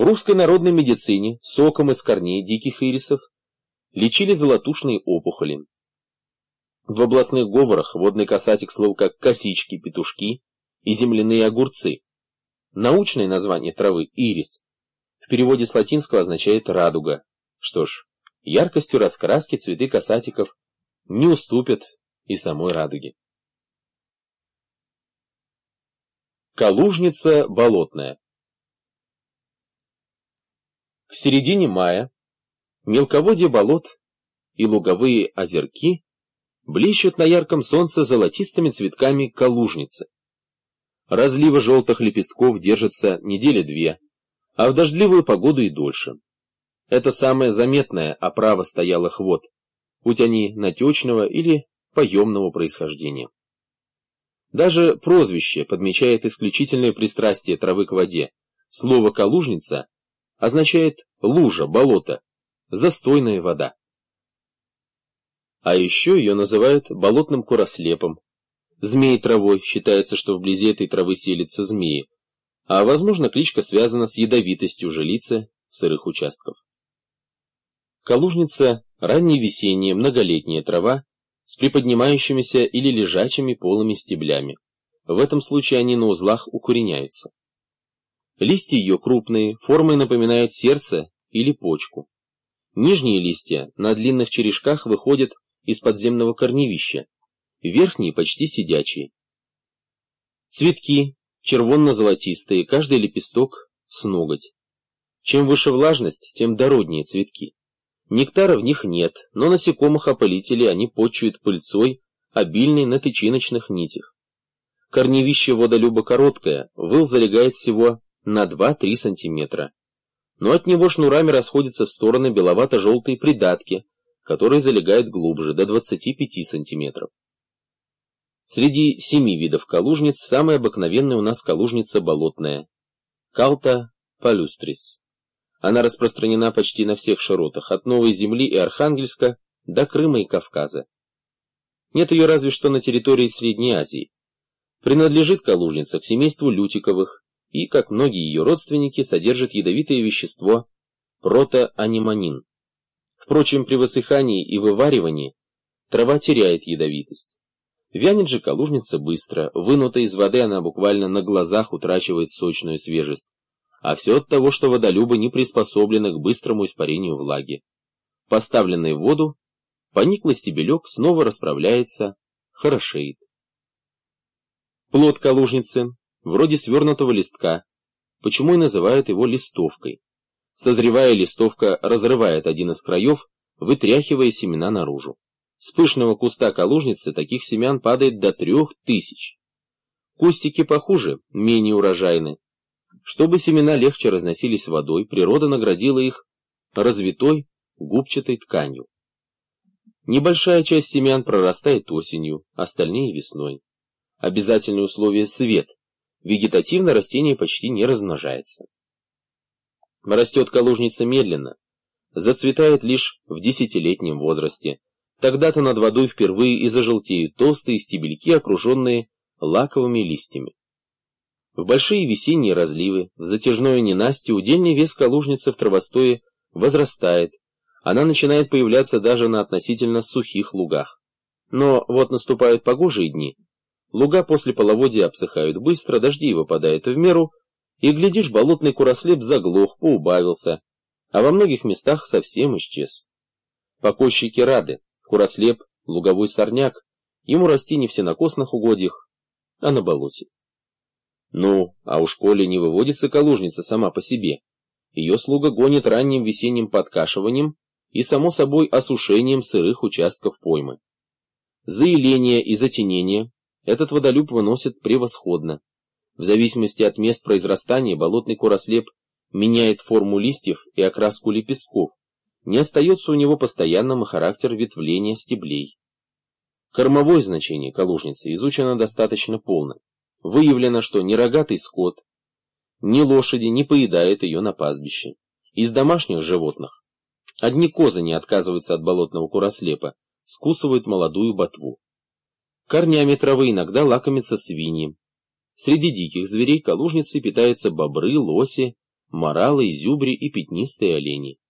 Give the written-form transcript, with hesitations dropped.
русской народной медицине соком из корней диких ирисов лечили золотушные опухоли. В областных говорах водный касатик слыл как косички, петушки и земляные огурцы. Научное название травы – ирис. В переводе с латинского означает радуга. Что ж, яркостью раскраски цветы касатиков не уступят и самой радуге. Калужница болотная. В середине мая мелководье болот и луговые озерки блещут на ярком солнце золотистыми цветками калужницы. Разлива желтых лепестков держится недели две, а в дождливую погоду и дольше. Это самая заметная оправа стоялых вод, будь они натечного или поемного происхождения. Даже прозвище подмечает исключительное пристрастие травы к воде. Слово «калужница» означает лужа, болото, застойная вода. А еще ее называют болотным курослепом. Змей-травой, считается, что вблизи этой травы селятся змеи, а возможно кличка связана с ядовитостью жилицы сырых участков. Калужница – ранневесенняя многолетняя трава с приподнимающимися или лежачими полыми стеблями. В этом случае они на узлах укореняются. Листья ее крупные, формой напоминают сердце или почку. Нижние листья на длинных черешках выходят из подземного корневища, верхние почти сидячие. Цветки червонно-золотистые, каждый лепесток с ноготь. Чем выше влажность, тем дороднее цветки. Нектара в них нет, но насекомых-опылителей они почуют пыльцой, обильной на тычиночных нитях. Корневище водолюба короткое, выл залегает всего на 2-3 сантиметра. Но от него шнурами расходятся в стороны беловато-желтые придатки, которые залегают глубже, до 25 сантиметров. Среди 7 видов калужниц самая обыкновенная у нас калужница болотная – Caltha palustris. Она распространена почти на всех широтах, от Новой Земли и Архангельска до Крыма и Кавказа. Нет ее разве что на территории Средней Азии. Принадлежит калужница к семейству лютиковых и, как многие ее родственники, содержит ядовитое вещество протоанимонин. Впрочем, при высыхании и вываривании трава теряет ядовитость. Вянет же калужница быстро, вынута из воды она буквально на глазах утрачивает сочную свежесть. А все от того, что водолюбы не приспособлены к быстрому испарению влаги. Поставленный в воду, пониклый стебелек снова расправляется, хорошеет. Плод калужницы, вроде свернутого листка, почему и называют его листовкой. Созревая, листовка разрывает один из краев, вытряхивая семена наружу. С пышного куста калужницы таких семян падает до 3000. Кустики похуже, менее урожайны. Чтобы семена легче разносились водой, природа наградила их развитой губчатой тканью. Небольшая часть семян прорастает осенью, остальные весной. Обязательное условие – свет. Вегетативно растение почти не размножается. Растет калужница медленно, зацветает лишь в 10-летнем возрасте. Тогда-то над водой впервые и зажелтеют толстые стебельки, окруженные лаковыми листьями. В большие весенние разливы, в затяжное ненастье удельный вес калужницы в травостое возрастает, она начинает появляться даже на относительно сухих лугах. Но вот наступают погожие дни, луга после половодья обсыхают быстро, дождей выпадает в меру, и, глядишь, болотный курослеп заглох, поубавился, а во многих местах совсем исчез. Покойщики рады, курослеп, луговой сорняк, ему расти не в сенокосных угодьях, а на болоте. Ну, а уж коли не выводится калужница сама по себе, ее слуга гонит ранним весенним подкашиванием и, само собой, осушением сырых участков поймы. Заиление и затенение этот водолюб выносит превосходно. В зависимости от мест произрастания болотный курослеп меняет форму листьев и окраску лепестков, не остается у него постоянным и характер ветвления стеблей. Кормовое значение калужницы изучено достаточно полно. Выявлено, что ни рогатый скот, ни лошади не поедают ее на пастбище. Из домашних животных одни козы не отказываются от болотного курослепа, скусывают молодую ботву. Корнями травы иногда лакомятся свиньи. Среди диких зверей калужницей питаются бобры, лоси, моралы, зюбри и пятнистые олени.